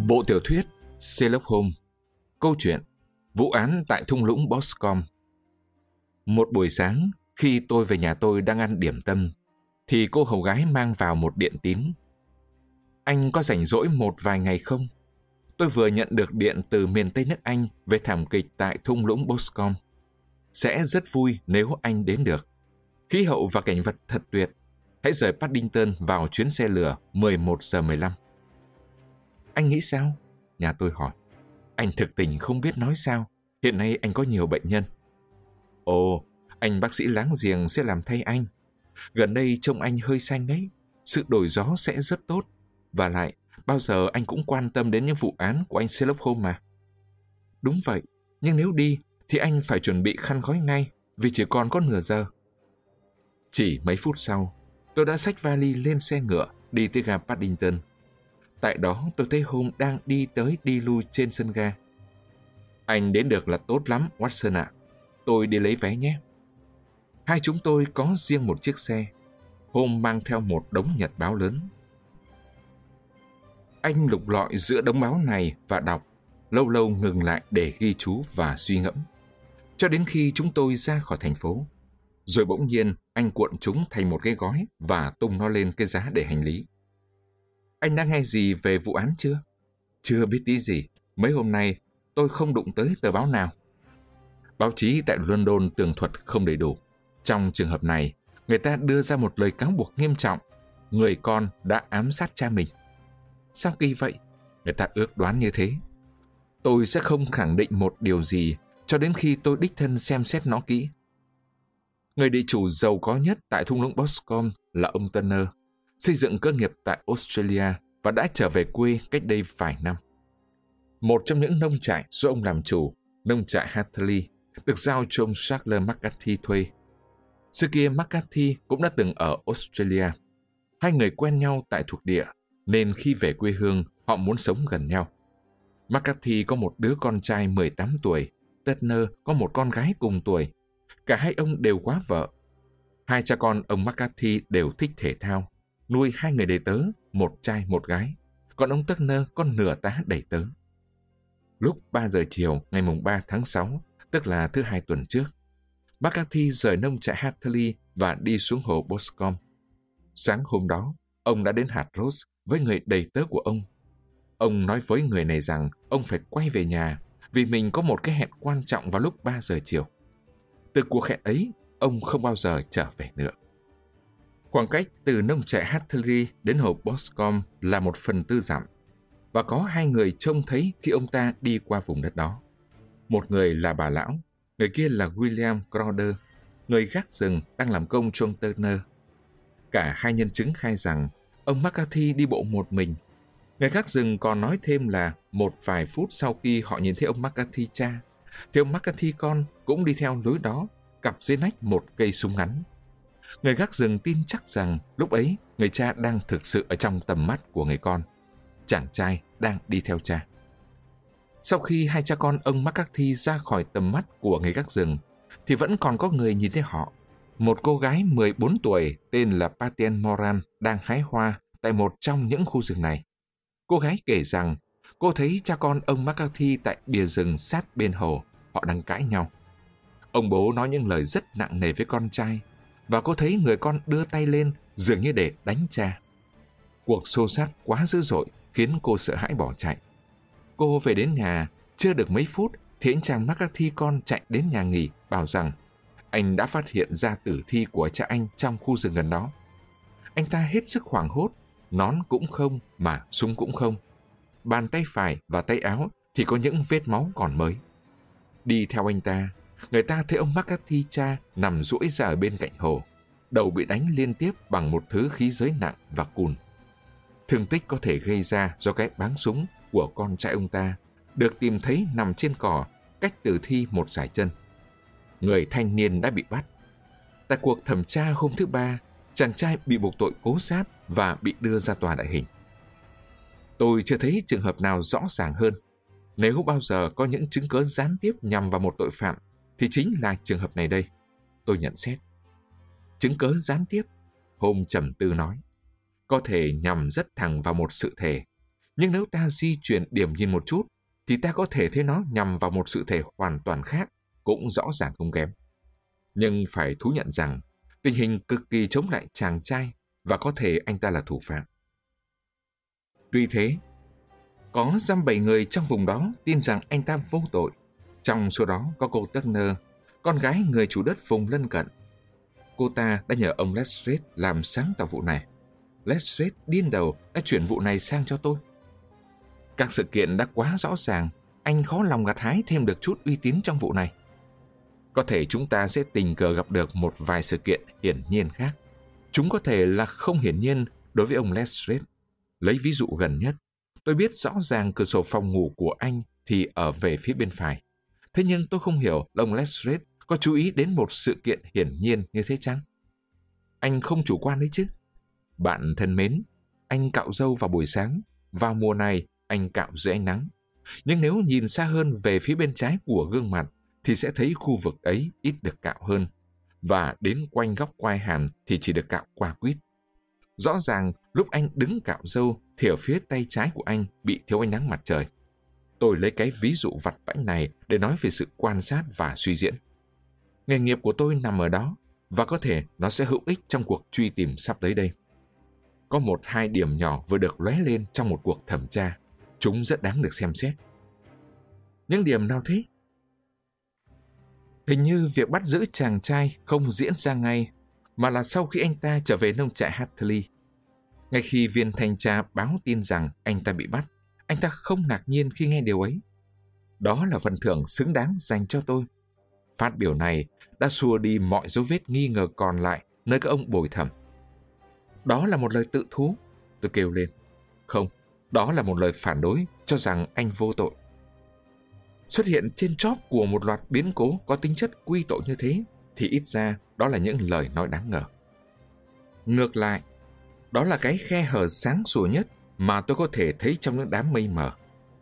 Bộ tiểu thuyết Sherlock Holmes. Câu chuyện Vụ án tại thung lũng Boscombe. Một buổi sáng, khi tôi về nhà tôi đang ăn điểm tâm, thì cô hầu gái mang vào một điện tín. Anh có rảnh rỗi một vài ngày không? Tôi vừa nhận được điện từ miền Tây nước Anh về thảm kịch tại thung lũng Boscombe. Sẽ rất vui nếu anh đến được. Khí hậu và cảnh vật thật tuyệt. Hãy rời Paddington vào chuyến xe lửa 11 giờ 15. Anh nghĩ sao? Nhà tôi hỏi. Anh thực tình không biết nói sao. Hiện nay anh có nhiều bệnh nhân. Ồ, anh bác sĩ láng giềng sẽ làm thay anh. Gần đây trông anh hơi xanh đấy. Sự đổi gió sẽ rất tốt. Và lại, bao giờ anh cũng quan tâm đến những vụ án của anh Sherlock Holmes mà. Đúng vậy, nhưng nếu đi thì anh phải chuẩn bị khăn gói ngay vì chỉ còn có nửa giờ. Chỉ mấy phút sau, tôi đã xách vali lên xe ngựa đi tới ga Paddington. Tại đó tôi thấy Holmes đang đi tới đi lui trên sân ga. Anh đến được là tốt lắm, Watson ạ. Tôi đi lấy vé nhé. Hai chúng tôi có riêng một chiếc xe. Holmes mang theo một đống nhật báo lớn. Anh lục lọi giữa đống báo này và đọc, lâu lâu ngừng lại để ghi chú và suy ngẫm. Cho đến khi chúng tôi ra khỏi thành phố. Rồi bỗng nhiên anh cuộn chúng thành một cái gói và tung nó lên cái giá để hành lý. Anh đã nghe gì về vụ án chưa? Chưa biết tí gì. Mấy hôm nay tôi không đụng tới tờ báo nào. Báo chí tại London tường thuật không đầy đủ. Trong trường hợp này, người ta đưa ra một lời cáo buộc nghiêm trọng. Người con đã ám sát cha mình. Sao kỳ vậy? Người ta ước đoán như thế. Tôi sẽ không khẳng định một điều gì cho đến khi tôi đích thân xem xét nó kỹ. Người địa chủ giàu có nhất tại thung lũng Boscombe là ông Turner, xây dựng cơ nghiệp tại Australia và đã trở về quê cách đây vài năm. Một trong những nông trại do ông làm chủ, nông trại Hartley, được giao cho ông Charles McCarthy thuê. Xưa kia McCarthy cũng đã từng ở Australia. Hai người quen nhau tại thuộc địa, nên khi về quê hương, họ muốn sống gần nhau. McCarthy có một đứa con trai 18 tuổi, Turner có một con gái cùng tuổi. Cả hai ông đều quá vợ. Hai cha con ông McCarthy đều thích thể thao, nuôi hai người đầy tớ, một trai một gái, còn ông Turner có nửa tá đầy tớ. Lúc 3 giờ chiều ngày 3 tháng 6, tức là thứ Hai tuần trước, McCarthy rời nông trại Hartley và đi xuống hồ Boscombe. Sáng hôm đó, ông đã đến hạt Ross với người đầy tớ của ông. Ông nói với người này rằng ông phải quay về nhà vì mình có một cái hẹn quan trọng vào lúc 3 giờ chiều. Từ cuộc hẹn ấy, ông không bao giờ trở về nữa. Khoảng cách từ nông trại Hartley đến hồ Boscombe là 1/4 dặm, và có hai người trông thấy khi ông ta đi qua vùng đất đó. Một người là bà lão, người kia là William Crowder, người gác rừng đang làm công cho ông Turner. Cả hai nhân chứng khai rằng ông McCarthy đi bộ một mình. Người gác rừng còn nói thêm là một vài phút sau khi họ nhìn thấy ông McCarthy cha, thì ông McCarthy con cũng đi theo lối đó, cặp dưới nách một cây súng ngắn. Người gác rừng tin chắc rằng lúc ấy người cha đang thực sự ở trong tầm mắt của người con. Chàng trai đang đi theo cha. Sau khi hai cha con ông McCarthy ra khỏi tầm mắt của người gác rừng, thì vẫn còn có người nhìn thấy họ. Một cô gái 14 tuổi tên là Patience Moran đang hái hoa tại một trong những khu rừng này. Cô gái kể rằng cô thấy cha con ông McCarthy tại bìa rừng sát bên hồ, họ đang cãi nhau. Ông bố nói những lời rất nặng nề với con trai, và cô thấy người con đưa tay lên dường như để đánh cha. Cuộc xô xát quá dữ dội khiến cô sợ hãi bỏ chạy. Cô về đến nhà, chưa được mấy phút thì anh chàng McCarthy con chạy đến nhà nghỉ bảo rằng anh đã phát hiện ra tử thi của cha anh trong khu rừng gần đó. Anh ta hết sức hoảng hốt, nón cũng không mà súng cũng không. Bàn tay phải và tay áo thì có những vết máu còn mới. Đi theo anh ta, người ta thấy ông McCarthy cha nằm duỗi ra ở bên cạnh hồ, đầu bị đánh liên tiếp bằng một thứ khí giới nặng và cùn. Thương tích có thể gây ra do cái báng súng của con trai ông ta được tìm thấy nằm trên cỏ, cách tử thi một dải chân. Người thanh niên đã bị bắt. Tại cuộc thẩm tra hôm thứ Ba, chàng trai bị buộc tội cố sát và bị đưa ra tòa đại hình. Tôi chưa thấy trường hợp nào rõ ràng hơn. Nếu bao giờ có những chứng cớ gián tiếp nhằm vào một tội phạm, thì chính là trường hợp này đây. Tôi nhận xét. Chứng cớ gián tiếp, Holmes trầm tư nói, có thể nhằm rất thẳng vào một sự thể. Nhưng nếu ta di chuyển điểm nhìn một chút, thì ta có thể thấy nó nhằm vào một sự thể hoàn toàn khác, cũng rõ ràng không kém. Nhưng phải thú nhận rằng, tình hình cực kỳ chống lại chàng trai và có thể anh ta là thủ phạm. Tuy thế, có dăm 7 người trong vùng đó tin rằng anh ta vô tội. Trong số đó có cô Turner, con gái người chủ đất vùng lân cận. Cô ta đã nhờ ông Lestrade làm sáng tỏ vụ này. Lestrade điên đầu đã chuyển vụ này sang cho tôi. Các sự kiện đã quá rõ ràng, anh khó lòng gặt hái thêm được chút uy tín trong vụ này. Có thể chúng ta sẽ tình cờ gặp được một vài sự kiện hiển nhiên khác. Chúng có thể là không hiển nhiên đối với ông Lestrade. Lấy ví dụ gần nhất, tôi biết rõ ràng cửa sổ phòng ngủ của anh thì ở về phía bên phải. Thế nhưng tôi không hiểu là ông Lestrade có chú ý đến một sự kiện hiển nhiên như thế chăng? Anh không chủ quan đấy chứ. Bạn thân mến, anh cạo râu vào buổi sáng, vào mùa này anh cạo dưới ánh nắng. Nhưng nếu nhìn xa hơn về phía bên trái của gương mặt, thì sẽ thấy khu vực ấy ít được cạo hơn, và đến quanh góc quai hàm thì chỉ được cạo qua quýt. Rõ ràng lúc anh đứng cạo râu thì ở phía tay trái của anh bị thiếu ánh nắng mặt trời. Tôi lấy cái ví dụ vặt vãnh này để nói về sự quan sát và suy diễn. Nghề nghiệp của tôi nằm ở đó, và có thể nó sẽ hữu ích trong cuộc truy tìm sắp tới đây. Có 1-2 điểm nhỏ vừa được lóe lên trong một cuộc thẩm tra. Chúng rất đáng được xem xét. Những điểm nào thế? Hình như việc bắt giữ chàng trai không diễn ra ngay, mà là sau khi anh ta trở về nông trại Hartley. Ngay khi viên thanh tra báo tin rằng anh ta bị bắt, anh ta không ngạc nhiên khi nghe điều ấy. Đó là phần thưởng xứng đáng dành cho tôi. Phát biểu này đã xua đi mọi dấu vết nghi ngờ còn lại nơi các ông bồi thẩm. Đó là một lời tự thú, tôi kêu lên. Không, đó là một lời phản đối cho rằng anh vô tội. Xuất hiện trên chóp của một loạt biến cố có tính chất quy tội như thế, thì ít ra đó là những lời nói đáng ngờ. Ngược lại, đó là cái khe hở sáng sủa nhất mà tôi có thể thấy trong những đám mây mờ.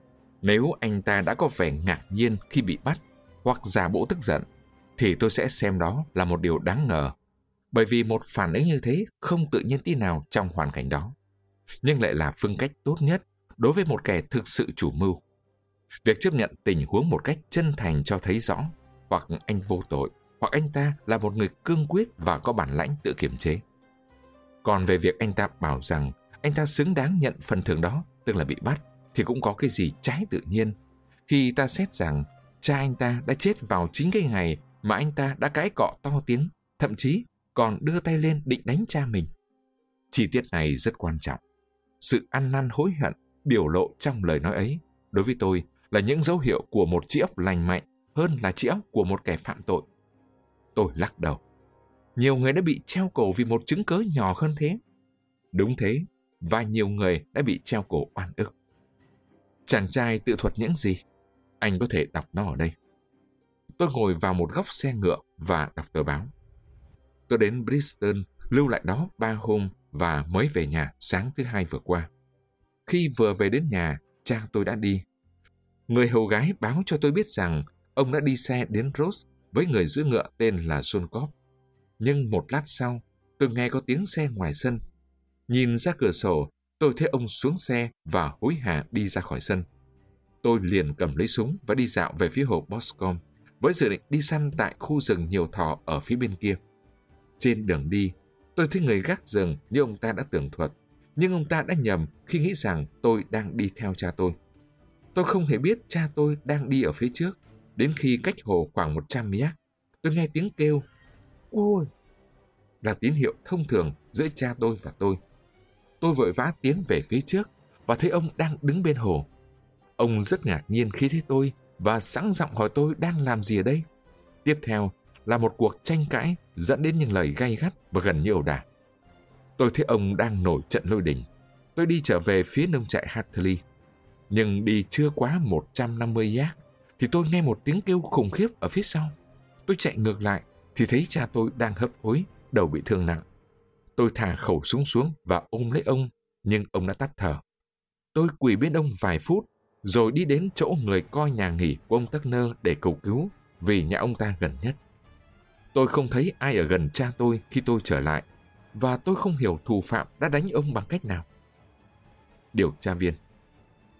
Nếu anh ta đã có vẻ ngạc nhiên khi bị bắt hoặc giả bộ tức giận, thì tôi sẽ xem đó là một điều đáng ngờ, bởi vì một phản ứng như thế không tự nhiên tí nào trong hoàn cảnh đó, nhưng lại là phương cách tốt nhất đối với một kẻ thực sự chủ mưu. Việc chấp nhận tình huống một cách chân thành cho thấy rõ hoặc anh vô tội, hoặc anh ta là một người cương quyết và có bản lãnh tự kiềm chế. Còn về việc anh ta bảo rằng anh ta xứng đáng nhận phần thưởng đó, tức là bị bắt, thì cũng có cái gì trái tự nhiên khi ta xét rằng cha anh ta đã chết vào chính cái ngày mà anh ta đã cãi cọ to tiếng, thậm chí còn đưa tay lên định đánh cha mình. Chi tiết này rất quan trọng. Sự ăn năn hối hận biểu lộ trong lời nói ấy, đối với tôi, là những dấu hiệu của một trí óc lành mạnh hơn là trí óc của một kẻ phạm tội. Tôi lắc đầu. Nhiều người đã bị treo cổ vì một chứng cớ nhỏ hơn thế. Đúng thế, và nhiều người đã bị treo cổ oan ức. Chàng trai tự thuật những gì? Anh có thể đọc nó ở đây. Tôi ngồi vào một góc xe ngựa và đọc tờ báo. Tôi đến Bristol, lưu lại đó 3 hôm và mới về nhà sáng thứ Hai vừa qua. Khi vừa về đến nhà, cha tôi đã đi. Người hầu gái báo cho tôi biết rằng ông đã đi xe đến Rhodes với người giữ ngựa tên là John Cobb. Nhưng một lát sau, tôi nghe có tiếng xe ngoài sân. Nhìn ra cửa sổ, tôi thấy ông xuống xe và hối hả đi ra khỏi sân. Tôi liền cầm lấy súng và đi dạo về phía hồ Boscombe, với dự định đi săn tại khu rừng nhiều thỏ ở phía bên kia. Trên đường đi, tôi thấy người gác rừng như ông ta đã tường thuật, nhưng ông ta đã nhầm khi nghĩ rằng tôi đang đi theo cha tôi. Tôi không hề biết cha tôi đang đi ở phía trước, đến khi cách hồ khoảng 100 mét, tôi nghe tiếng kêu, ôi, là tín hiệu thông thường giữa cha tôi và tôi. Tôi vội vã tiến về phía trước và thấy ông đang đứng bên hồ. Ông rất ngạc nhiên khi thấy tôi và sẵn giọng hỏi tôi đang làm gì ở đây. Tiếp theo là một cuộc tranh cãi dẫn đến những lời gay gắt và gần như ẩu đả. Tôi thấy ông đang nổi trận lôi đình. Tôi đi trở về phía nông trại Hartley. Nhưng đi chưa quá 150 yard thì tôi nghe một tiếng kêu khủng khiếp ở phía sau. Tôi chạy ngược lại thì thấy cha tôi đang hấp hối, đầu bị thương nặng. Tôi thả khẩu súng xuống và ôm lấy ông, nhưng ông đã tắt thở. Tôi quỳ bên ông vài phút, rồi đi đến chỗ người coi nhà nghỉ của ông Turner để cầu cứu, vì nhà ông ta gần nhất. Tôi không thấy ai ở gần cha tôi khi tôi trở lại, và tôi không hiểu thủ phạm đã đánh ông bằng cách nào. Điều tra viên: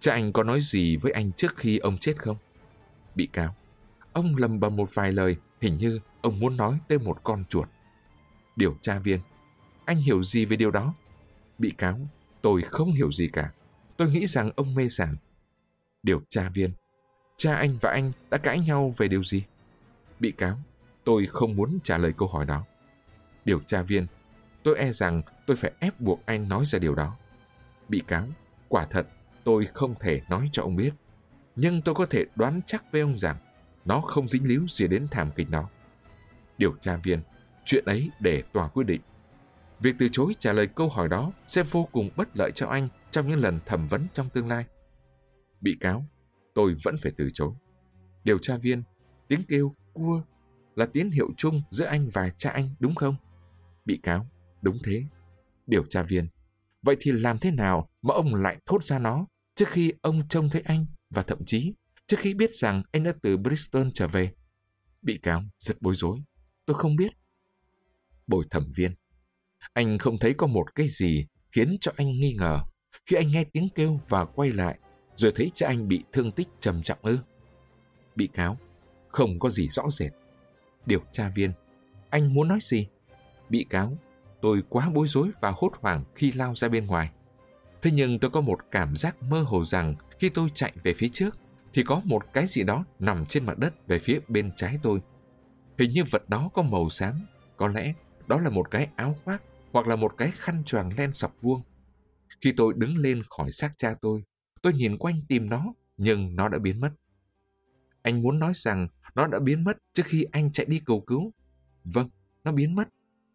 Cha anh có nói gì với anh trước khi ông chết không? Bị cáo: Ông lầm bầm một vài lời, hình như ông muốn nói tới một con chuột. Điều tra viên: Anh hiểu gì về điều đó? Bị cáo: Tôi không hiểu gì cả. Tôi nghĩ rằng ông mê sảng. Điều tra viên: Cha anh và anh đã cãi nhau về điều gì? Bị cáo: Tôi không muốn trả lời câu hỏi đó. Điều tra viên: Tôi e rằng tôi phải ép buộc anh nói ra điều đó. Bị cáo: Quả thật, tôi không thể nói cho ông biết. Nhưng tôi có thể đoán chắc với ông rằng nó không dính líu gì đến thảm kịch đó. Điều tra viên: Chuyện ấy để tòa quyết định. Việc từ chối trả lời câu hỏi đó sẽ vô cùng bất lợi cho anh trong những lần thẩm vấn trong tương lai. Bị cáo: Tôi vẫn phải từ chối. Điều tra viên: Tiếng kêu cua là tín hiệu chung giữa anh và cha anh, đúng không? Bị cáo: Đúng thế. Điều tra viên: Vậy thì làm thế nào mà ông lại thốt ra nó trước khi ông trông thấy anh và thậm chí trước khi biết rằng anh đã từ Bristol trở về? Bị cáo rất bối rối: Tôi không biết. Bồi thẩm viên: Anh không thấy có một cái gì khiến cho anh nghi ngờ khi anh nghe tiếng kêu và quay lại rồi thấy cha anh bị thương tích trầm trọng ư? Bị cáo: Không có gì rõ rệt. Điều tra viên: Anh muốn nói gì? Bị cáo: Tôi quá bối rối và hốt hoảng khi lao ra bên ngoài. Thế nhưng tôi có một cảm giác mơ hồ rằng khi tôi chạy về phía trước thì có một cái gì đó nằm trên mặt đất về phía bên trái tôi. Hình như vật đó có màu xám, có lẽ đó là một cái áo khoác hoặc là một cái khăn choàng len sọc vuông. Khi tôi đứng lên khỏi xác cha tôi nhìn quanh tìm nó, nhưng nó đã biến mất. Anh muốn nói rằng nó đã biến mất trước khi anh chạy đi cầu cứu? Vâng, nó biến mất.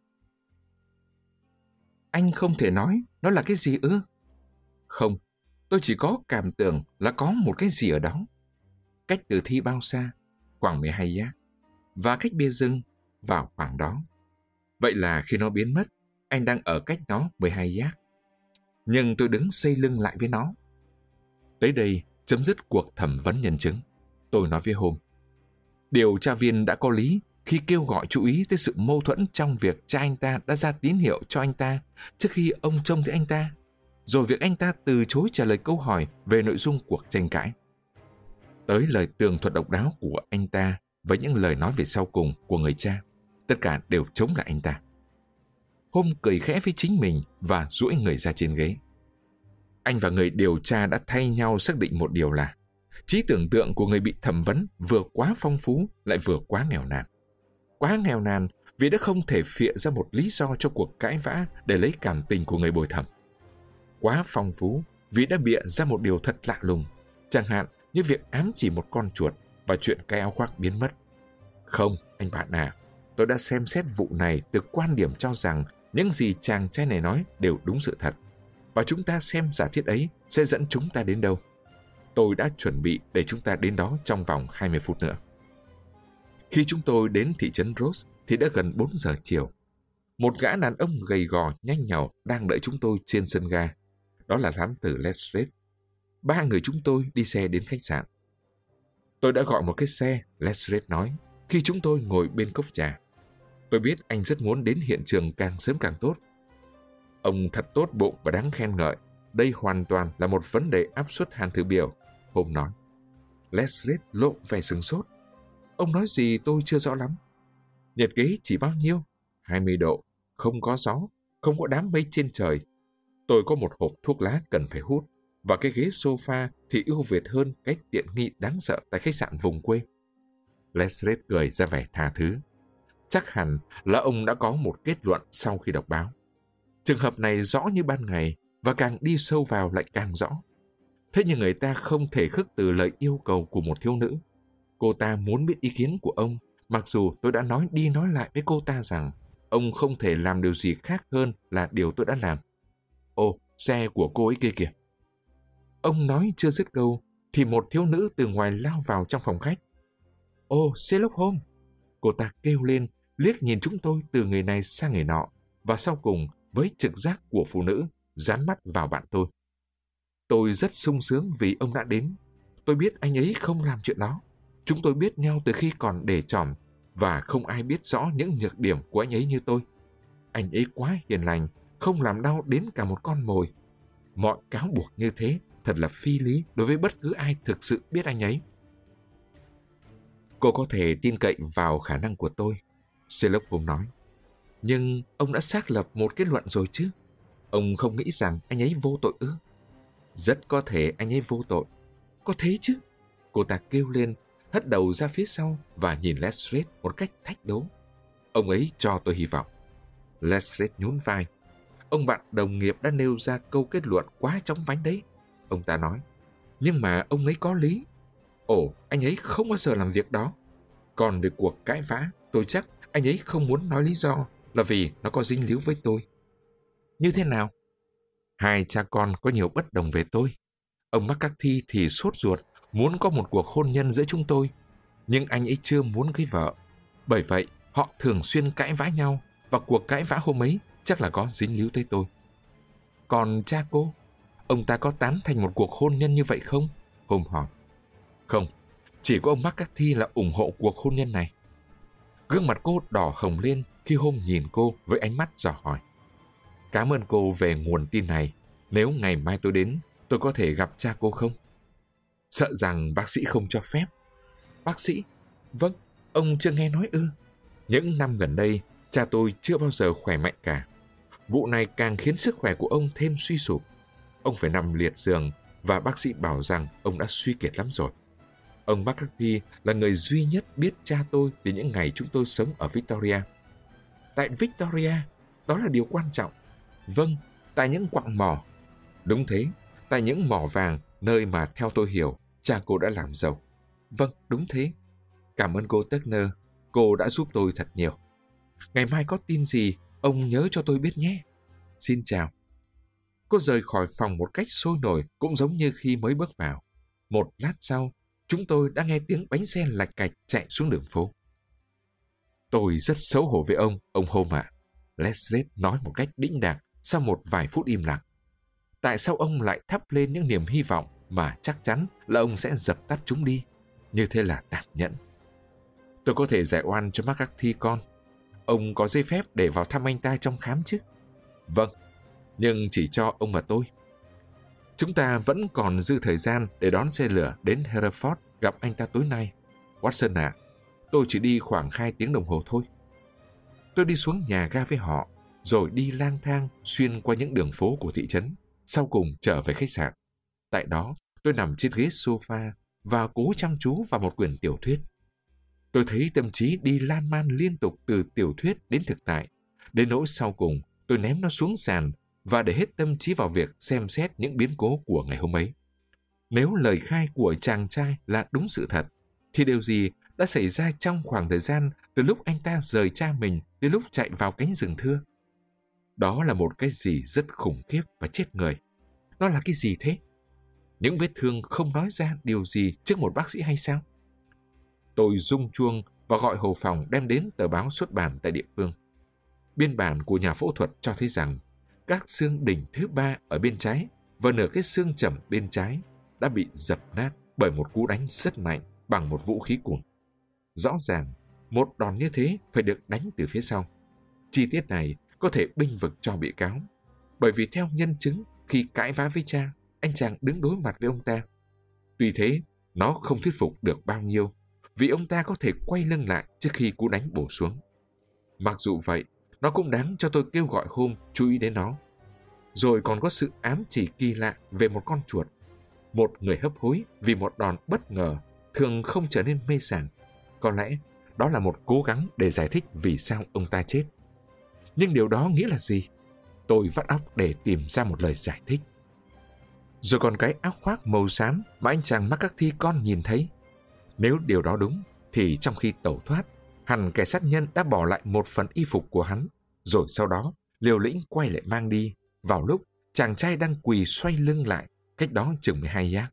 Anh không thể nói nó là cái gì ư? Không, tôi chỉ có cảm tưởng là có một cái gì ở đó. Cách tử thi bao xa? Khoảng 12 giác. Và cách bia rừng vào khoảng đó. Vậy là khi nó biến mất, anh đang ở cách nó 12 giác. Nhưng tôi đứng xây lưng lại với nó. Tới đây chấm dứt cuộc thẩm vấn nhân chứng. Tôi nói với Holmes: Điều tra viên đã có lý khi kêu gọi chú ý tới sự mâu thuẫn trong việc cha anh ta đã ra tín hiệu cho anh ta trước khi ông trông thấy anh ta, rồi việc anh ta từ chối trả lời câu hỏi về nội dung cuộc tranh cãi. Tới lời tường thuật độc đáo của anh ta với những lời nói về sau cùng của người cha, tất cả đều chống lại anh ta. Holmes cười khẽ với chính mình và duỗi người ra trên ghế. Anh và người điều tra đã thay nhau xác định một điều là trí tưởng tượng của người bị thẩm vấn vừa quá phong phú lại vừa quá nghèo nàn. Quá nghèo nàn vì đã không thể phịa ra một lý do cho cuộc cãi vã để lấy cảm tình của người bồi thẩm. Quá phong phú vì đã bịa ra một điều thật lạ lùng, chẳng hạn như việc ám chỉ một con chuột và chuyện cái áo khoác biến mất. Không, anh bạn à, tôi đã xem xét vụ này từ quan điểm cho rằng những gì chàng trai này nói đều đúng sự thật, và chúng ta xem giả thiết ấy sẽ dẫn chúng ta đến đâu. Tôi đã chuẩn bị để chúng ta đến đó trong vòng 20 phút nữa. Khi chúng tôi đến thị trấn Rose thì đã gần 4 giờ chiều. Một gã đàn ông gầy gò nhanh nhảu đang đợi chúng tôi trên sân ga. Đó là thám tử Lestrade. 3 người chúng tôi đi xe đến khách sạn. Tôi đã gọi một cái xe, Lestrade nói, khi chúng tôi ngồi bên cốc trà. Tôi biết anh rất muốn đến hiện trường càng sớm càng tốt. Ông thật tốt bụng và đáng khen ngợi. Đây hoàn toàn là một vấn đề áp suất Hàn Thử Biểu, Holmes nói. Lestrade lộ vẻ sửng sốt. Ông nói gì tôi chưa rõ lắm. Nhiệt kế chỉ bao nhiêu? 20 độ, không có gió, không có đám mây trên trời. Tôi có một hộp thuốc lá cần phải hút, và cái ghế sofa thì ưu việt hơn cái tiện nghi đáng sợ tại khách sạn vùng quê. Lestrade cười ra vẻ tha thứ. Chắc hẳn là ông đã có một kết luận sau khi đọc báo. Trường hợp này rõ như ban ngày, và càng đi sâu vào lại càng rõ. Thế nhưng người ta không thể khước từ lời yêu cầu của một thiếu nữ. Cô ta muốn biết ý kiến của ông, mặc dù tôi đã nói đi nói lại với cô ta rằng ông không thể làm điều gì khác hơn là điều tôi đã làm. Ồ, xe của cô ấy kia kìa. Ông nói chưa dứt câu, thì một thiếu nữ từ ngoài lao vào trong phòng khách. Ồ, Sherlock Holmes! Cô ta kêu lên, liếc nhìn chúng tôi từ người này sang người nọ, và sau cùng, với trực giác của phụ nữ, dán mắt vào bạn tôi. Tôi rất sung sướng vì ông đã đến. Tôi biết anh ấy không làm chuyện đó. Chúng tôi biết nhau từ khi còn để trỏm, và không ai biết rõ những nhược điểm của anh ấy như tôi. Anh ấy quá hiền lành, không làm đau đến cả một con mồi. Mọi cáo buộc như thế thật là phi lý đối với bất cứ ai thực sự biết anh ấy. Cô có thể tin cậy vào khả năng của tôi, Sherlock Holmes nói. Nhưng ông đã xác lập một kết luận rồi chứ. Ông không nghĩ rằng anh ấy vô tội ư? Rất có thể anh ấy vô tội. Có thế chứ? Cô ta kêu lên, hất đầu ra phía sau và nhìn Lestrade một cách thách đố. Ông ấy cho tôi hy vọng. Lestrade nhún vai. Ông bạn đồng nghiệp đã nêu ra câu kết luận quá chóng vánh đấy, ông ta nói. Nhưng mà ông ấy có lý. Ồ, anh ấy không bao giờ làm việc đó. Còn về cuộc cãi vã, tôi chắc anh ấy không muốn nói lý do là vì nó có dính líu với tôi. Như thế nào? Hai cha con có nhiều bất đồng về tôi. Ông McCarthy thì sốt ruột muốn có một cuộc hôn nhân giữa chúng tôi, nhưng anh ấy chưa muốn cưới vợ. Bởi vậy, họ thường xuyên cãi vã nhau, và cuộc cãi vã hôm ấy chắc là có dính líu tới tôi. Còn cha cô, ông ta có tán thành một cuộc hôn nhân như vậy không? Holmes hỏi. Không, chỉ có ông McCarthy là ủng hộ cuộc hôn nhân này. Gương mặt cô đỏ hồng lên khi Holmes nhìn cô với ánh mắt dò hỏi. Cảm ơn cô về nguồn tin này. Nếu ngày mai tôi đến, tôi có thể gặp cha cô không? Sợ rằng bác sĩ không cho phép. Bác sĩ? Vâng, ông chưa nghe nói ư? Những năm gần đây, cha tôi chưa bao giờ khỏe mạnh cả. Vụ này càng khiến sức khỏe của ông thêm suy sụp. Ông phải nằm liệt giường và bác sĩ bảo rằng ông đã suy kiệt lắm rồi. Ông McCarthy là người duy nhất biết cha tôi từ những ngày chúng tôi sống ở Victoria. Tại Victoria, đó là điều quan trọng. Vâng, tại những quặng mỏ. Đúng thế, tại những mỏ vàng, nơi mà theo tôi hiểu, cha cô đã làm giàu. Vâng, đúng thế. Cảm ơn cô Turner, cô đã giúp tôi thật nhiều. Ngày mai có tin gì, ông nhớ cho tôi biết nhé. Xin chào. Cô rời khỏi phòng một cách sôi nổi, cũng giống như khi mới bước vào. Một lát sau, chúng tôi đã nghe tiếng bánh xe lạch cạch chạy xuống đường phố. Tôi rất xấu hổ với ông Holmes ạ. Lestrade nói một cách đĩnh đạc sau một vài phút im lặng. Tại sao ông lại thắp lên những niềm hy vọng mà chắc chắn là ông sẽ dập tắt chúng đi? Như thế là tàn nhẫn. Tôi có thể giải oan cho McCarthy con. Ông có giấy phép để vào thăm anh ta trong khám chứ? Vâng, nhưng chỉ cho ông và tôi. Chúng ta vẫn còn dư thời gian để đón xe lửa đến Hereford gặp anh ta tối nay. Watson ạ, tôi chỉ đi khoảng 2 tiếng đồng hồ thôi. Tôi đi xuống nhà ga với họ, rồi đi lang thang xuyên qua những đường phố của thị trấn, sau cùng trở về khách sạn. Tại đó, tôi nằm trên ghế sofa và cố chăm chú vào một quyển tiểu thuyết. Tôi thấy tâm trí đi lan man liên tục từ tiểu thuyết đến thực tại, đến nỗi sau cùng tôi ném nó xuống sàn và để hết tâm trí vào việc xem xét những biến cố của ngày hôm ấy. Nếu lời khai của chàng trai là đúng sự thật, thì điều gì đã xảy ra trong khoảng thời gian từ lúc anh ta rời cha mình đến lúc chạy vào cánh rừng thưa? Đó là một cái gì rất khủng khiếp và chết người. Nó là cái gì thế? Những vết thương không nói ra điều gì trước một bác sĩ hay sao? Tôi rung chuông và gọi hầu phòng đem đến tờ báo xuất bản tại địa phương. Biên bản của nhà phẫu thuật cho thấy rằng các xương đỉnh thứ 3 ở bên trái và nửa cái xương chẩm bên trái đã bị dập nát bởi một cú đánh rất mạnh bằng một vũ khí cùn. Rõ ràng, một đòn như thế phải được đánh từ phía sau. Chi tiết này có thể bênh vực cho bị cáo, bởi vì theo nhân chứng, khi cãi vã với cha, anh chàng đứng đối mặt với ông ta. Tuy thế, nó không thuyết phục được bao nhiêu, vì ông ta có thể quay lưng lại trước khi cú đánh bổ xuống. Mặc dù vậy, nó cũng đáng cho tôi kêu gọi Holmes chú ý đến nó. Rồi còn có sự ám chỉ kỳ lạ về một con chuột. Một người hấp hối vì một đòn bất ngờ thường không trở nên mê sảng. Có lẽ đó là một cố gắng để giải thích vì sao ông ta chết. Nhưng điều đó nghĩa là gì? Tôi vắt óc để tìm ra một lời giải thích. Rồi còn cái áo khoác màu xám mà anh chàng McCarthy con nhìn thấy. Nếu điều đó đúng, thì trong khi tẩu thoát, hẳn kẻ sát nhân đã bỏ lại một phần y phục của hắn, rồi sau đó liều lĩnh quay lại mang đi, vào lúc chàng trai đang quỳ xoay lưng lại, cách đó chừng 12 yard.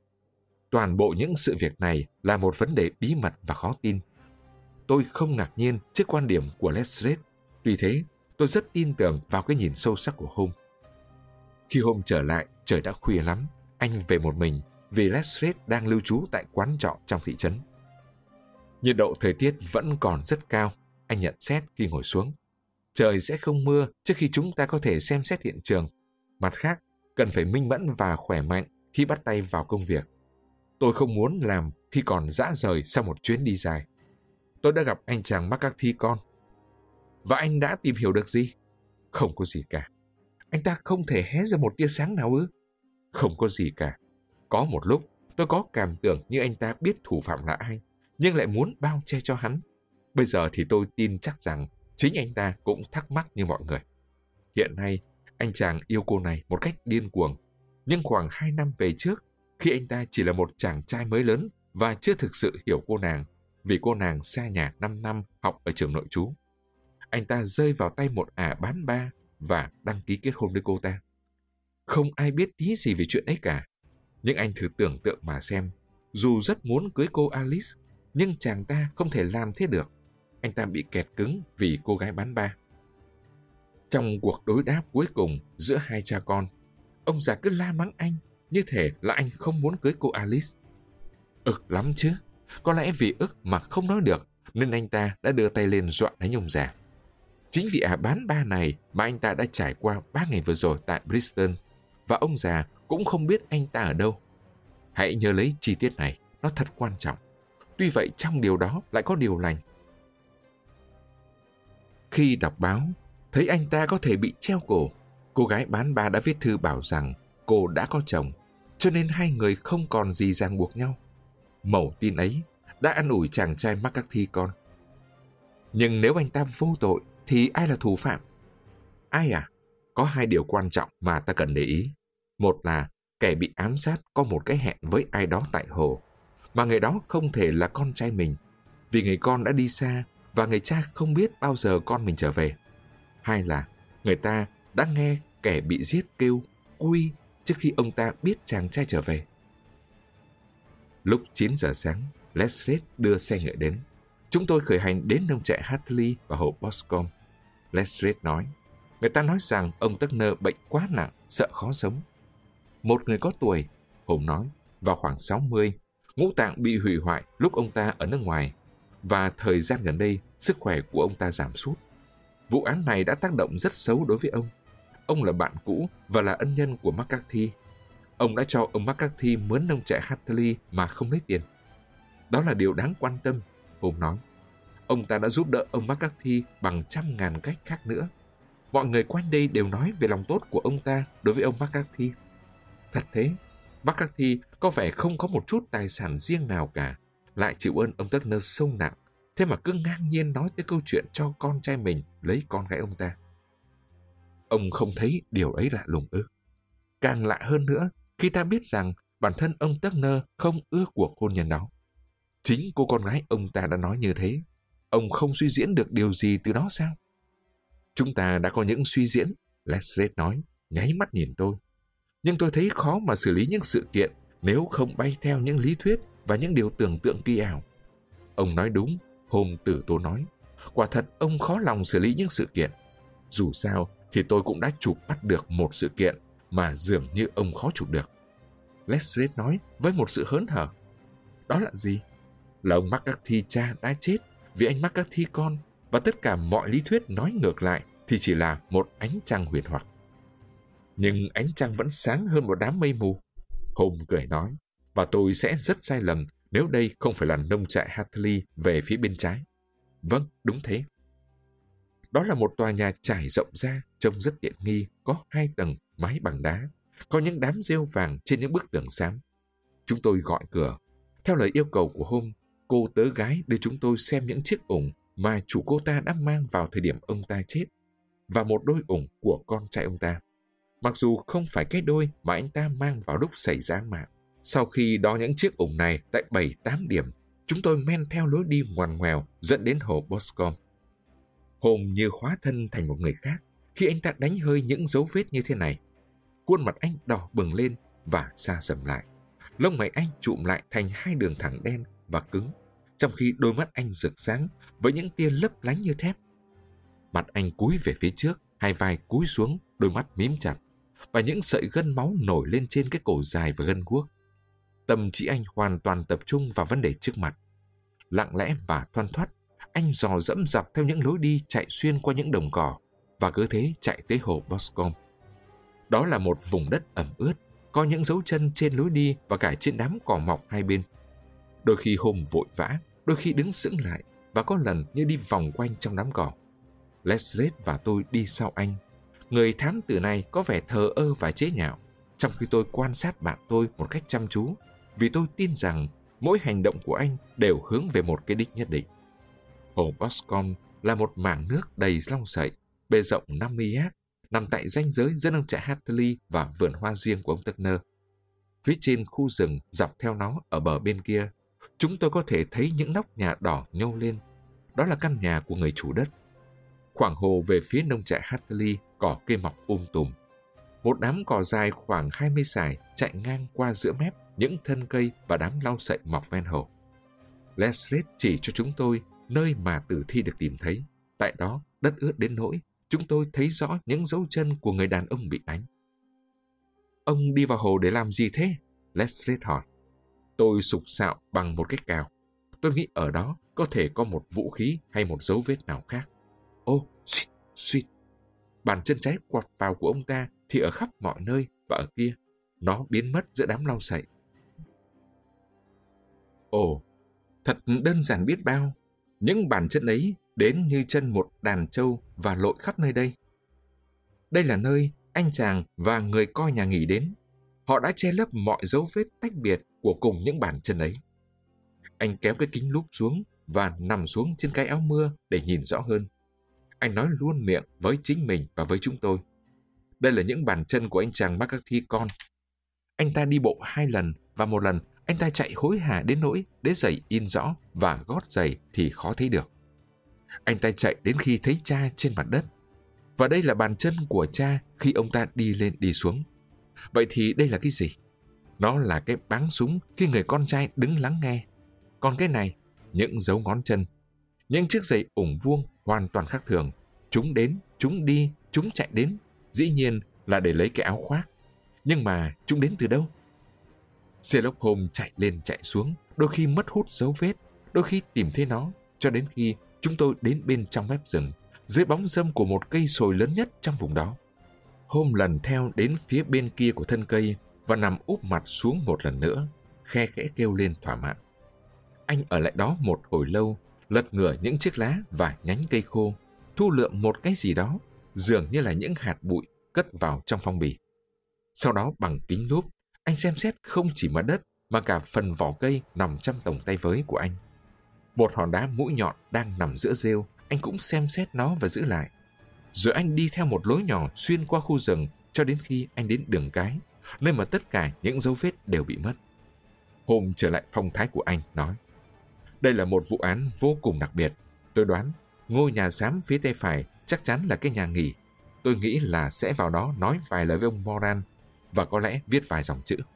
Toàn bộ những sự việc này là một vấn đề bí mật và khó tin. Tôi không ngạc nhiên trước quan điểm của Lestrade. Tuy thế, tôi rất tin tưởng vào cái nhìn sâu sắc của Holmes. Khi Holmes trở lại, trời đã khuya lắm. Anh về một mình vì Lestrade đang lưu trú tại quán trọ trong thị trấn. Nhiệt độ thời tiết vẫn còn rất cao, anh nhận xét khi ngồi xuống. Trời sẽ không mưa trước khi chúng ta có thể xem xét hiện trường. Mặt khác, cần phải minh mẫn và khỏe mạnh khi bắt tay vào công việc. Tôi không muốn làm khi còn rã rời sau một chuyến đi dài. Tôi đã gặp anh chàng McCarthy con. Và anh đã tìm hiểu được gì? Không có gì cả. Anh ta không thể hé ra một tia sáng nào ư? Không có gì cả. Có một lúc, tôi có cảm tưởng như anh ta biết thủ phạm là ai, nhưng lại muốn bao che cho hắn. Bây giờ thì tôi tin chắc rằng chính anh ta cũng thắc mắc như mọi người. Hiện nay, anh chàng yêu cô này một cách điên cuồng. Nhưng khoảng 2 năm về trước, khi anh ta chỉ là một chàng trai mới lớn và chưa thực sự hiểu cô nàng, vì cô nàng xa nhà 5 năm học ở trường nội trú, anh ta rơi vào tay một ả bán ba và đăng ký kết hôn với cô ta. Không ai biết tí gì về chuyện ấy cả. Nhưng anh thử tưởng tượng mà xem, dù rất muốn cưới cô Alice, nhưng chàng ta không thể làm thế được. Anh ta bị kẹt cứng vì cô gái bán ba. Trong cuộc đối đáp cuối cùng giữa hai cha con, ông già cứ la mắng anh, như thể là anh không muốn cưới cô Alice. Ực lắm chứ. Có lẽ vì ức mà không nói được, nên anh ta đã đưa tay lên dọa đánh ông già. Chính vì ả bán ba này mà anh ta đã trải qua 3 ngày vừa rồi tại Bristol, và ông già cũng không biết anh ta ở đâu. Hãy nhớ lấy chi tiết này, nó thật quan trọng. Tuy vậy trong điều đó lại có điều lành. Khi đọc báo, thấy anh ta có thể bị treo cổ, cô gái bán ba đã viết thư bảo rằng cô đã có chồng, cho nên hai người không còn gì ràng buộc nhau. Mẩu tin ấy đã an ủi chàng trai McCarthy con. Nhưng nếu anh ta vô tội, thì ai là thủ phạm? Ai à? Có 2 điều quan trọng mà ta cần để ý. Một là kẻ bị ám sát có một cái hẹn với ai đó tại hồ, mà người đó không thể là con trai mình, vì người con đã đi xa và người cha không biết bao giờ con mình trở về. 2 là người ta đã nghe kẻ bị giết kêu cui trước khi ông ta biết chàng trai trở về. Lúc 9 giờ sáng, Lestrade đưa xe ngựa đến. Chúng tôi khởi hành đến nông trại Hartley và hồ Boscombe. Lestrade nói, người ta nói rằng ông Turner bệnh quá nặng, sợ khó sống. Một người có tuổi, Holmes nói, vào khoảng 60, ngũ tạng bị hủy hoại lúc ông ta ở nước ngoài, và thời gian gần đây, sức khỏe của ông ta giảm sút. Vụ án này đã tác động rất xấu đối với ông. Ông là bạn cũ và là ân nhân của McCarthy. Ông đã cho ông McCarthy mướn nông trại Hartley mà không lấy tiền. Đó là điều đáng quan tâm, Holmes nói. Ông ta đã giúp đỡ ông McCarthy bằng 100.000 cách khác nữa. Mọi người quanh đây đều nói về lòng tốt của ông ta đối với ông McCarthy. Thật thế, McCarthy có vẻ không có một chút tài sản riêng nào cả, lại chịu ơn ông Turner sâu nặng, thế mà cứ ngang nhiên nói tới câu chuyện cho con trai mình lấy con gái ông ta. Ông không thấy điều ấy lạ lùng ư? Càng lạ hơn nữa khi ta biết rằng bản thân ông Turner không ưa cuộc hôn nhân đó. Chính cô con gái ông ta đã nói như thế. Ông không suy diễn được điều gì từ đó sao? Chúng ta đã có những suy diễn, Lestrade nói, nháy mắt nhìn tôi. Nhưng tôi thấy khó mà xử lý những sự kiện nếu không bay theo những lý thuyết và những điều tưởng tượng kỳ ảo. Ông nói đúng, Holmes tử tốn nói. Quả thật ông khó lòng xử lý những sự kiện. Dù sao thì tôi cũng đã chụp bắt được một sự kiện mà dường như ông khó chụp được. Lestrade nói với một sự hớn hở. Đó là gì? Là ông McCarthy cha đã chết vì anh McCarthy con, và tất cả mọi lý thuyết nói ngược lại thì chỉ là một ánh trăng huyền hoặc. Nhưng ánh trăng vẫn sáng hơn một đám mây mù, Holmes cười nói, và tôi sẽ rất sai lầm nếu đây không phải là nông trại Hartley về phía bên trái. Vâng, đúng thế. Đó là một tòa nhà trải rộng ra, trông rất tiện nghi, có 2 tầng, mái bằng đá, có những đám rêu vàng trên những bức tường xám. Chúng tôi gọi cửa. Theo lời yêu cầu của Holmes, cô tớ gái đưa chúng tôi xem những chiếc ủng mà chủ cô ta đã mang vào thời điểm ông ta chết, và một đôi ủng của con trai ông ta. Mặc dù không phải cái đôi mà anh ta mang vào lúc xảy ra án mạng. Sau khi đo những chiếc ủng này tại 7-8 điểm, chúng tôi men theo lối đi ngoằn ngoèo dẫn đến hồ Boscombe. Holmes như hóa thân thành một người khác khi anh ta đánh hơi những dấu vết như thế này. Khuôn mặt anh đỏ bừng lên và xa sầm lại. Lông mày anh trụm lại thành 2 đường thẳng đen và cứng, trong khi đôi mắt anh rực sáng với những tia lấp lánh như thép. Mặt anh cúi về phía trước, hai vai cúi xuống, đôi mắt mím chặt, và những sợi gân máu nổi lên trên cái cổ dài và gân guốc. Tâm trí anh hoàn toàn tập trung vào vấn đề trước mặt. Lặng lẽ và thoăn thoắt, anh dò dẫm dọc theo những lối đi chạy xuyên qua những đồng cỏ, và cứ thế chạy tới hồ Boscombe. Đó là một vùng đất ẩm ướt, có những dấu chân trên lối đi và cả trên đám cỏ mọc hai bên. Đôi khi Holmes vội vã, đôi khi đứng sững lại, và có lần như đi vòng quanh trong đám cỏ. Lestrade và tôi đi sau anh. Người thám tử này có vẻ thờ ơ và chế nhạo, trong khi tôi quan sát bạn tôi một cách chăm chú, vì tôi tin rằng mỗi hành động của anh đều hướng về một cái đích nhất định. Hồ Boscombe là một mảng nước đầy long sậy, bề rộng 50 yard, nằm tại ranh giới giữa nông trại Hartley và vườn hoa riêng của ông Turner. Phía trên khu rừng dọc theo nó ở bờ bên kia, chúng tôi có thể thấy những nóc nhà đỏ nhô lên. Đó là căn nhà của người chủ đất. Khoảng hồ về phía nông trại Hartley, cỏ cây mọc tùm. Một đám cỏ dài khoảng 20 sải chạy ngang qua giữa mép những thân cây và đám lau sậy mọc ven hồ. Lestrade chỉ cho chúng tôi nơi mà tử thi được tìm thấy. Tại đó, đất ướt đến nỗi chúng tôi thấy rõ những dấu chân của người đàn ông bị đánh. Ông đi vào hồ để làm gì thế? Lestrade hỏi. Tôi sục sạo bằng một cái cào. Tôi nghĩ ở đó có thể có một vũ khí hay một dấu vết nào khác. Ô, suýt. Bàn chân trái quạt vào của ông ta thì ở khắp mọi nơi, và ở kia, nó biến mất giữa đám lau sậy. Ồ, thật đơn giản biết bao. Những bàn chân ấy đến như chân một đàn trâu và lội khắp nơi đây. Đây là nơi anh chàng và người coi nhà nghỉ đến. Họ đã che lấp mọi dấu vết tách biệt của cùng những bàn chân ấy. Anh kéo cái kính lúp xuống và nằm xuống trên cái áo mưa để nhìn rõ hơn. Anh nói luôn miệng với chính mình và với chúng tôi. Đây là những bàn chân của anh chàng McCarthy con. Anh ta đi bộ 2 lần, và một lần anh ta chạy hối hả đến nỗi đế giày in rõ và gót giày thì khó thấy được. Anh ta chạy đến khi thấy cha trên mặt đất. Và đây là bàn chân của cha khi ông ta đi lên đi xuống. Vậy thì đây là cái gì? Nó là cái báng súng khi người con trai đứng lắng nghe. Còn cái này, những dấu ngón chân. Những chiếc giày ủng vuông hoàn toàn khác thường. Chúng đến, chúng đi, chúng chạy đến. Dĩ nhiên là để lấy cái áo khoác. Nhưng mà chúng đến từ đâu? Sherlock Holmes chạy lên chạy xuống, đôi khi mất hút dấu vết, đôi khi tìm thấy nó, cho đến khi chúng tôi đến bên trong mép rừng, dưới bóng râm của một cây sồi lớn nhất trong vùng đó. Holmes lần theo đến phía bên kia của thân cây và nằm úp mặt xuống một lần nữa, khe khẽ kêu lên thỏa mãn. Anh ở lại đó một hồi lâu, lật ngửa những chiếc lá và nhánh cây khô, thu lượm một cái gì đó, dường như là những hạt bụi cất vào trong phong bì. Sau đó bằng kính lúp, anh xem xét không chỉ mặt đất mà cả phần vỏ cây nằm trong tổng tay với của anh. Một hòn đá mũi nhọn đang nằm giữa rêu, anh cũng xem xét nó và giữ lại. Rồi anh đi theo một lối nhỏ xuyên qua khu rừng cho đến khi anh đến đường cái, nơi mà tất cả những dấu vết đều bị mất. Holmes trở lại phong thái của anh, nói: Đây là một vụ án vô cùng đặc biệt. Tôi đoán ngôi nhà xám phía tay phải chắc chắn là cái nhà nghỉ. Tôi nghĩ là sẽ vào đó nói vài lời với ông Moran và có lẽ viết vài dòng chữ.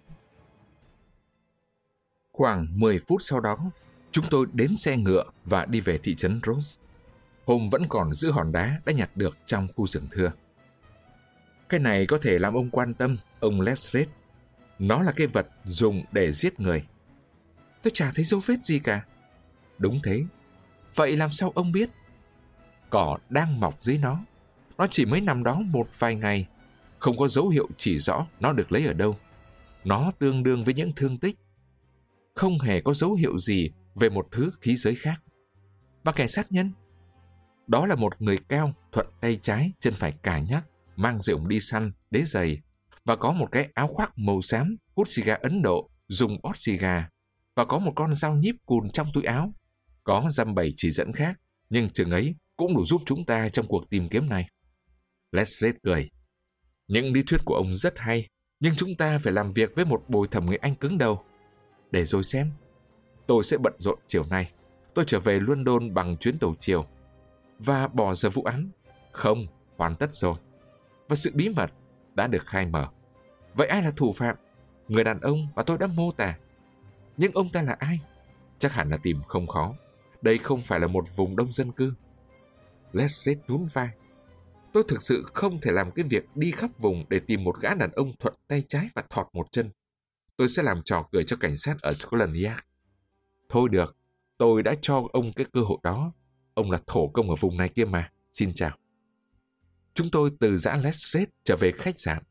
Khoảng 10 phút sau đó, chúng tôi đến xe ngựa và đi về thị trấn Rose. Holmes vẫn còn giữ hòn đá đã nhặt được trong khu rừng thưa. Cái này có thể làm ông quan tâm, ông Lestrade. Nó là cái vật dùng để giết người. Tôi chả thấy dấu vết gì cả. Đúng thế. Vậy làm sao ông biết? Cỏ đang mọc dưới nó. Nó chỉ mới nằm đó một vài ngày. Không có dấu hiệu chỉ rõ nó được lấy ở đâu. Nó tương đương với những thương tích. Không hề có dấu hiệu gì về một thứ khí giới khác. Và kẻ sát nhân? Đó là một người cao, thuận tay trái, chân phải cà nhắc, mang rượu đi săn, đế giày, và có một cái áo khoác màu xám, hút xì gà Ấn Độ, dùng ót xì gà, và có một con dao nhíp cùn trong túi áo. Có dăm bảy chỉ dẫn khác, nhưng chừng ấy cũng đủ giúp chúng ta trong cuộc tìm kiếm này. Lestrade cười. Những lý thuyết của ông rất hay, nhưng chúng ta phải làm việc với một bồi thẩm người Anh cứng đầu. Để rồi xem. Tôi sẽ bận rộn chiều nay. Tôi trở về London bằng chuyến tàu chiều. Và bỏ giờ vụ án? Không, hoàn tất rồi. Và sự bí mật đã được khai mở. Vậy ai là thủ phạm? Người đàn ông mà tôi đã mô tả. Nhưng ông ta là ai? Chắc hẳn là tìm không khó. Đây không phải là một vùng đông dân cư. Lestrade nhún vai. Tôi thực sự không thể làm cái việc đi khắp vùng để tìm một gã đàn ông thuận tay trái và thọt một chân. Tôi sẽ làm trò cười cho cảnh sát ở Scotland Yard. Thôi được, tôi đã cho ông cái cơ hội đó. Ông là thổ công ở vùng này kia mà. Xin chào. Chúng tôi từ giã Lestrade trở về khách sạn.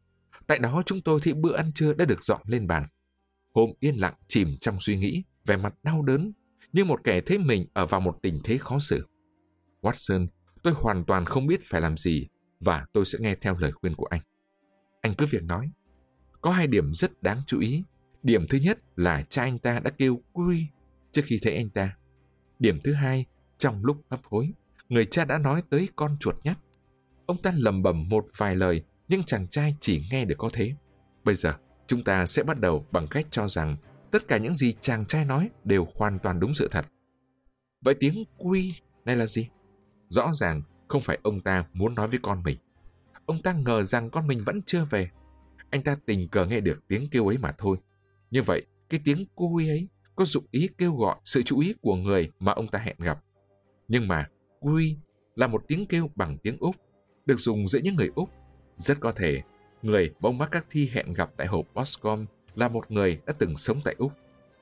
Tại đó chúng tôi thấy bữa ăn trưa đã được dọn lên bàn. Hôm yên lặng chìm trong suy nghĩ, vẻ mặt đau đớn, như một kẻ thấy mình ở vào một tình thế khó xử. Watson, tôi hoàn toàn không biết phải làm gì và tôi sẽ nghe theo lời khuyên của anh. Anh cứ việc nói. Có 2 điểm rất đáng chú ý. Điểm thứ nhất là cha anh ta đã kêu Quy trước khi thấy anh ta. Điểm thứ hai, trong lúc hấp hối, người cha đã nói tới con chuột nhắt. Ông ta lẩm bẩm một vài lời, nhưng chàng trai chỉ nghe được có thế. Bây giờ, chúng ta sẽ bắt đầu bằng cách cho rằng tất cả những gì chàng trai nói đều hoàn toàn đúng sự thật. Vậy tiếng Quy này là gì? Rõ ràng không phải ông ta muốn nói với con mình. Ông ta ngờ rằng con mình vẫn chưa về. Anh ta tình cờ nghe được tiếng kêu ấy mà thôi. Như vậy, cái tiếng Quy ấy có dụng ý kêu gọi sự chú ý của người mà ông ta hẹn gặp. Nhưng mà Quy là một tiếng kêu bằng tiếng Úc, được dùng giữa những người Úc. Rất có thể người mà ông McCarthy hẹn gặp tại hộp Boscombe là một người đã từng sống tại Úc.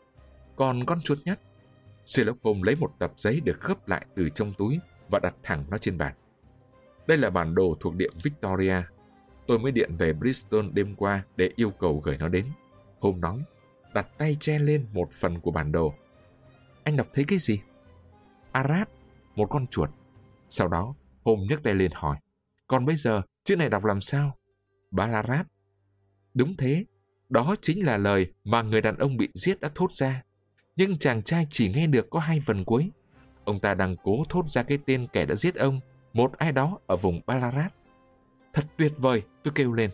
Còn con chuột nhắt, Sherlock Holmes lấy một tập giấy được khớp lại từ trong túi và đặt thẳng nó trên bàn. Đây là bản đồ thuộc địa Victoria. Tôi mới điện về Bristol đêm qua để yêu cầu gửi nó đến. Holmes nói, đặt tay che lên một phần của bản đồ. Anh đọc thấy cái gì? Arad, một con chuột. Sau đó, Holmes nhấc tay lên hỏi, còn bây giờ, chữ này đọc làm sao? Ballarat. Đúng thế, đó chính là lời mà người đàn ông bị giết đã thốt ra. Nhưng chàng trai chỉ nghe được có 2 phần cuối. Ông ta đang cố thốt ra cái tên kẻ đã giết ông, một ai đó ở vùng Ballarat. Thật tuyệt vời, tôi kêu lên.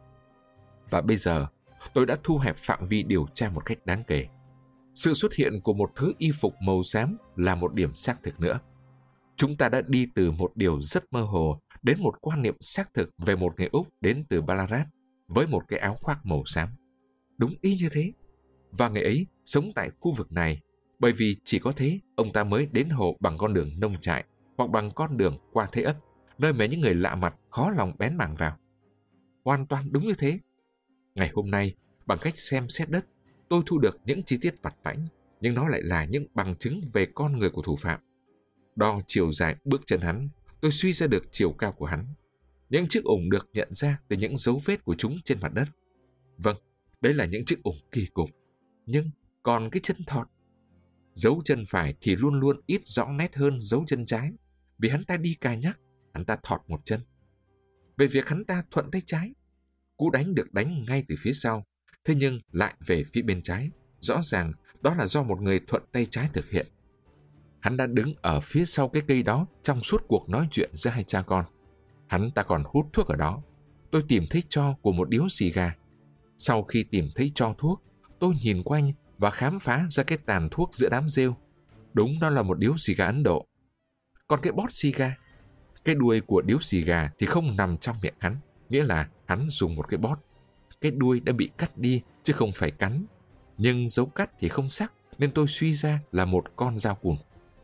Và bây giờ, tôi đã thu hẹp phạm vi điều tra một cách đáng kể. Sự xuất hiện của một thứ y phục màu xám là một điểm xác thực nữa. Chúng ta đã đi từ một điều rất mơ hồ đến một quan niệm xác thực về một người Úc đến từ Ballarat với một cái áo khoác màu xám. Đúng y như thế. Và người ấy sống tại khu vực này, bởi vì chỉ có thế ông ta mới đến hồ bằng con đường nông trại hoặc bằng con đường qua thế ấp, nơi mà những người lạ mặt khó lòng bén mảng vào. Hoàn toàn đúng như thế. Ngày hôm nay, bằng cách xem xét đất, tôi thu được những chi tiết vặt vãnh, nhưng nó lại là những bằng chứng về con người của thủ phạm. Đo chiều dài bước chân hắn, tôi suy ra được chiều cao của hắn. Những chiếc ủng được nhận ra từ những dấu vết của chúng trên mặt đất. Vâng, đấy là những chiếc ủng kỳ cục. Nhưng còn cái chân thọt. Dấu chân phải thì luôn luôn ít rõ nét hơn dấu chân trái, vì hắn ta đi cài nhắc, hắn ta thọt một chân. Về việc hắn ta thuận tay trái, cú đánh được đánh ngay từ phía sau, thế nhưng lại về phía bên trái. Rõ ràng đó là do một người thuận tay trái thực hiện. Hắn đã đứng ở phía sau cái cây đó trong suốt cuộc nói chuyện giữa 2 cha con. Hắn ta còn hút thuốc ở đó. Tôi tìm thấy tro của một điếu xì gà. Sau khi tìm thấy tro thuốc, tôi nhìn quanh và khám phá ra cái tàn thuốc giữa đám rêu. Đúng, đó là một điếu xì gà Ấn Độ. Còn cái bót xì gà, cái đuôi của điếu xì gà thì không nằm trong miệng hắn, nghĩa là hắn dùng một cái bót. Cái đuôi đã bị cắt đi chứ không phải cắn. Nhưng dấu cắt thì không sắc, nên tôi suy ra là một con dao cùn.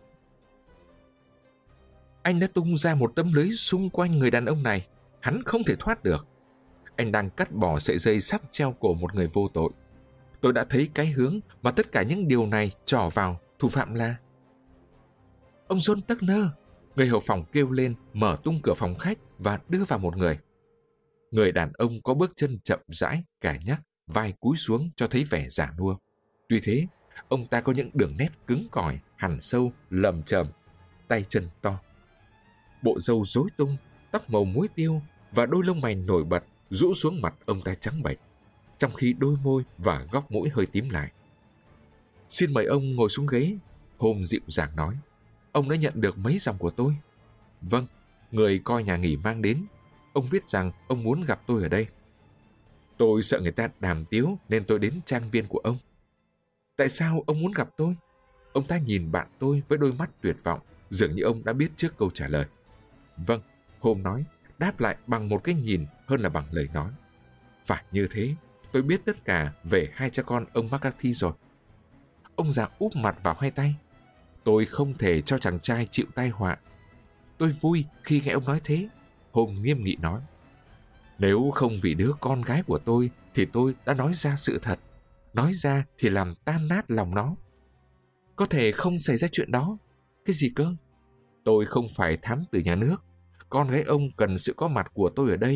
Anh đã tung ra một tấm lưới xung quanh người đàn ông này. Hắn không thể thoát được. Anh đang cắt bỏ sợi dây sắp treo cổ một người vô tội. Tôi đã thấy cái hướng mà tất cả những điều này trỏ vào thủ phạm là... Ông John Turner, người hầu phòng kêu lên, mở tung cửa phòng khách và đưa vào một người. Người đàn ông có bước chân chậm rãi, cài nhắc, vai cúi xuống cho thấy vẻ già nua. Tuy thế, ông ta có những đường nét cứng cỏi, hằn sâu, lầm chởm, tay chân to. Bộ râu rối tung, tóc màu muối tiêu và đôi lông mày nổi bật rũ xuống mặt ông ta trắng bệch, trong khi đôi môi và góc mũi hơi tím lại. Xin mời ông ngồi xuống ghế, Holmes dịu dàng nói. Ông đã nhận được mấy dòng của tôi. Vâng, người coi nhà nghỉ mang đến. Ông viết rằng ông muốn gặp tôi ở đây. Tôi sợ người ta đàm tiếu nên tôi đến trang viên của ông. Tại sao ông muốn gặp tôi? Ông ta nhìn bạn tôi với đôi mắt tuyệt vọng, dường như ông đã biết trước câu trả lời. Vâng, Holmes nói, đáp lại bằng một cái nhìn hơn là bằng lời nói. Phải như thế, tôi biết tất cả về 2 cha con ông McCarthy rồi. Ông già úp mặt vào 2 tay. Tôi không thể cho chàng trai chịu tai họa. Tôi vui khi nghe ông nói thế. Holmes nghiêm nghị nói. Nếu không vì đứa con gái của tôi thì tôi đã nói ra sự thật. Nói ra thì làm tan nát lòng nó. Có thể không xảy ra chuyện đó. Cái gì cơ? Tôi không phải thám tử nhà nước. Con gái ông cần sự có mặt của tôi ở đây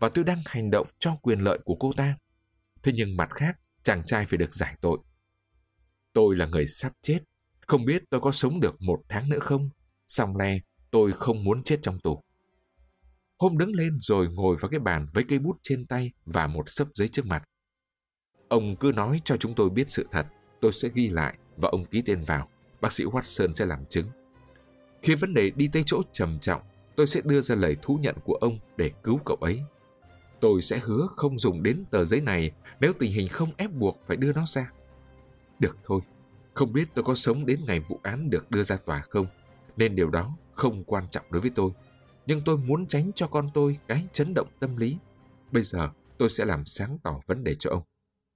và tôi đang hành động cho quyền lợi của cô ta. Thế nhưng mặt khác, chàng trai phải được giải tội. Tôi là người sắp chết, không biết tôi có sống được 1 tháng nữa không, song le tôi không muốn chết trong tù. Hôm đứng lên rồi ngồi vào cái bàn với cây bút trên tay và một xấp giấy trước mặt. Ông cứ nói cho chúng tôi biết sự thật, tôi sẽ ghi lại và ông ký tên vào. Bác sĩ Watson sẽ làm chứng. Khi vấn đề đi tới chỗ trầm trọng, tôi sẽ đưa ra lời thú nhận của ông để cứu cậu ấy. Tôi sẽ hứa không dùng đến tờ giấy này nếu tình hình không ép buộc phải đưa nó ra. Được thôi, không biết tôi có sống đến ngày vụ án được đưa ra tòa không, nên điều đó không quan trọng đối với tôi. Nhưng tôi muốn tránh cho con tôi cái chấn động tâm lý. Bây giờ tôi sẽ làm sáng tỏ vấn đề cho ông.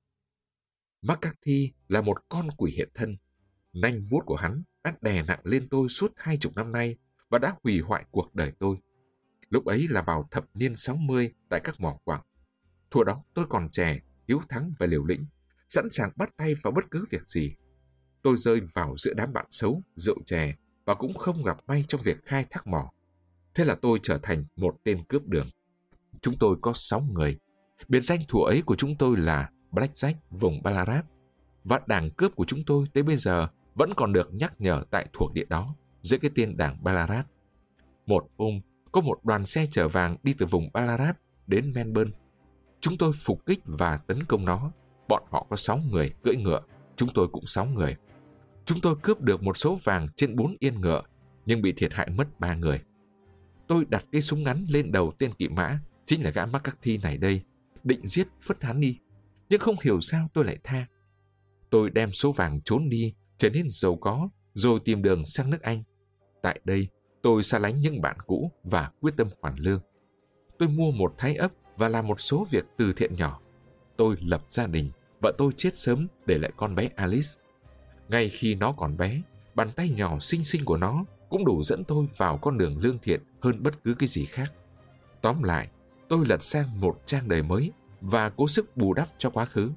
McCarthy là một con quỷ hiện thân. Nanh vuốt của hắn đã đè nặng lên tôi suốt 20 năm nay và đã hủy hoại cuộc đời tôi. Lúc ấy là vào thập niên 60 tại các mỏ quặng. Thuở đó tôi còn trẻ, hiếu thắng và liều lĩnh, sẵn sàng bắt tay vào bất cứ việc gì. Tôi rơi vào giữa đám bạn xấu, rượu chè và cũng không gặp may trong việc khai thác mỏ. Thế là tôi trở thành một tên cướp đường. Chúng tôi có 6 người. Biệt danh thuở ấy của chúng tôi là Blackjack vùng Ballarat. Và đảng cướp của chúng tôi tới bây giờ vẫn còn được nhắc nhở tại thuộc địa đó, dưới cái tên đảng Ballarat. Một hôm, có một đoàn xe chở vàng đi từ vùng Ballarat đến Melbourne. Chúng tôi phục kích và tấn công nó. Bọn họ có 6 người cưỡi ngựa, chúng tôi cũng 6 người. Chúng tôi cướp được một số vàng trên 4 yên ngựa, nhưng bị thiệt hại mất 3 người. Tôi đặt cây súng ngắn lên đầu tên kỵ mã, chính là gã McCarthy này đây, định giết phất hắn đi, nhưng không hiểu sao tôi lại tha. Tôi đem số vàng trốn đi, trở nên giàu có, rồi tìm đường sang nước Anh. Tại đây, tôi xa lánh những bạn cũ và quyết tâm hoàn lương. Tôi mua một thái ấp và làm một số việc từ thiện nhỏ. Tôi lập gia đình, vợ tôi chết sớm để lại con bé Alice. Ngay khi nó còn bé, bàn tay nhỏ xinh xinh của nó cũng đủ dẫn tôi vào con đường lương thiện hơn bất cứ cái gì khác. Tóm lại, tôi lật sang một trang đời mới và cố sức bù đắp cho quá khứ.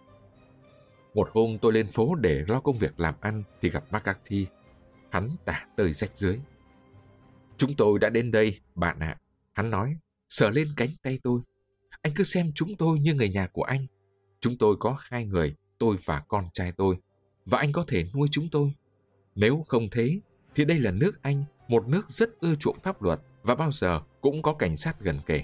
Một hôm tôi lên phố để lo công việc làm ăn thì gặp McCarthy. Hắn tả tơi rách rưới. Chúng tôi đã đến đây, bạn ạ. Hắn nói, sờ lên cánh tay tôi. Anh cứ xem chúng tôi như người nhà của anh. Chúng tôi có 2 người, tôi và con trai tôi. Và anh có thể nuôi chúng tôi. Nếu không thế, thì đây là nước Anh, một nước rất ưa chuộng pháp luật và bao giờ cũng có cảnh sát gần kề.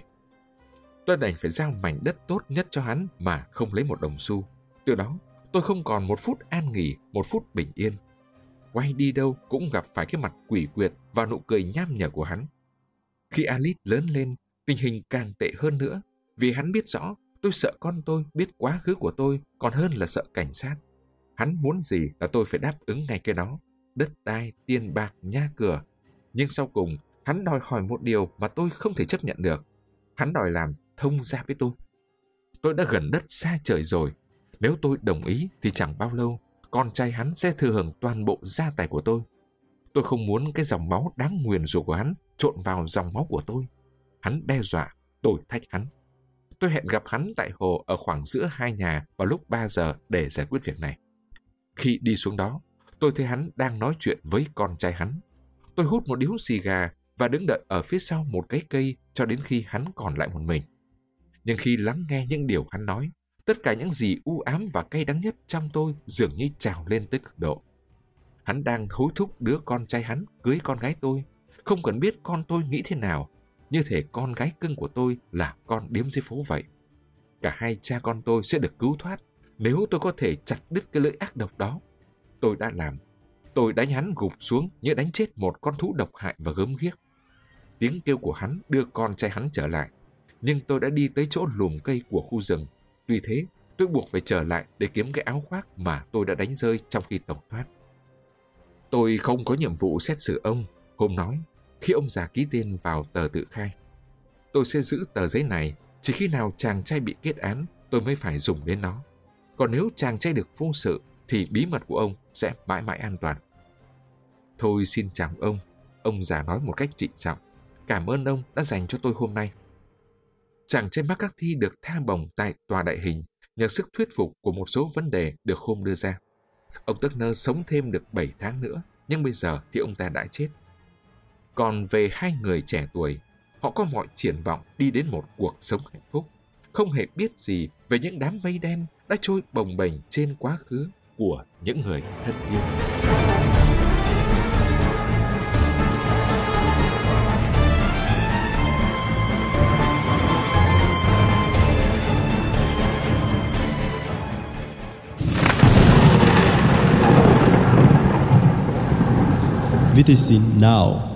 Tôi đành phải giao mảnh đất tốt nhất cho hắn mà không lấy một đồng xu. Từ đó, tôi không còn một phút an nghỉ, một phút bình yên. Quay đi đâu cũng gặp phải cái mặt quỷ quyệt và nụ cười nham nhở của hắn. Khi Alice lớn lên, tình hình càng tệ hơn nữa, vì hắn biết rõ tôi sợ con tôi biết quá khứ của tôi còn hơn là sợ cảnh sát. Hắn muốn gì là tôi phải đáp ứng ngay cái đó, đất đai, tiền bạc, nhà cửa. Nhưng sau cùng, hắn đòi hỏi một điều mà tôi không thể chấp nhận được. Hắn đòi làm thông gia với tôi. Tôi đã gần đất xa trời rồi. Nếu tôi đồng ý thì chẳng bao lâu, con trai hắn sẽ thừa hưởng toàn bộ gia tài của tôi. Tôi không muốn cái dòng máu đáng nguyền rủa của hắn trộn vào dòng máu của tôi. Hắn đe dọa, tôi thách hắn. Tôi hẹn gặp hắn tại hồ ở khoảng giữa 2 nhà vào lúc 3 giờ để giải quyết việc này. Khi đi xuống đó, tôi thấy hắn đang nói chuyện với con trai hắn. Tôi hút một điếu xì gà và đứng đợi ở phía sau một cái cây cho đến khi hắn còn lại một mình. Nhưng khi lắng nghe những điều hắn nói, tất cả những gì u ám và cay đắng nhất trong tôi dường như trào lên tới cực độ. Hắn đang hối thúc đứa con trai hắn cưới con gái tôi, không cần biết con tôi nghĩ thế nào, như thể con gái cưng của tôi là con điếm dưới phố vậy. Cả hai cha con tôi sẽ được cứu thoát nếu tôi có thể chặt đứt cái lưỡi ác độc đó. Tôi đã làm. Tôi đánh hắn gục xuống như đánh chết một con thú độc hại và gớm ghiếc. Tiếng kêu của hắn đưa con trai hắn trở lại, nhưng tôi đã đi tới chỗ lùm cây của khu rừng. Tuy thế, tôi buộc phải trở lại để kiếm cái áo khoác mà tôi đã đánh rơi trong khi tẩu thoát. Tôi không có nhiệm vụ xét xử ông, hôm nói, khi ông già ký tên vào tờ tự khai. Tôi sẽ giữ tờ giấy này, chỉ khi nào chàng trai bị kết án, tôi mới phải dùng đến nó. Còn nếu chàng trai được vô sự, thì bí mật của ông sẽ mãi mãi an toàn. Thôi xin chào ông già nói một cách trịnh trọng. Cảm ơn ông đã dành cho tôi hôm nay. Chàng trai McCarthy được tha bổng tại tòa đại hình nhờ sức thuyết phục của một số vấn đề được hôm đưa ra. Ông Turner sống thêm được 7 tháng nữa, nhưng bây giờ thì ông ta đã chết. Còn về 2 người trẻ tuổi, họ có mọi triển vọng đi đến một cuộc sống hạnh phúc, không hề biết gì về những đám mây đen đã trôi bồng bềnh trên quá khứ của những người thân yêu. VTC Now.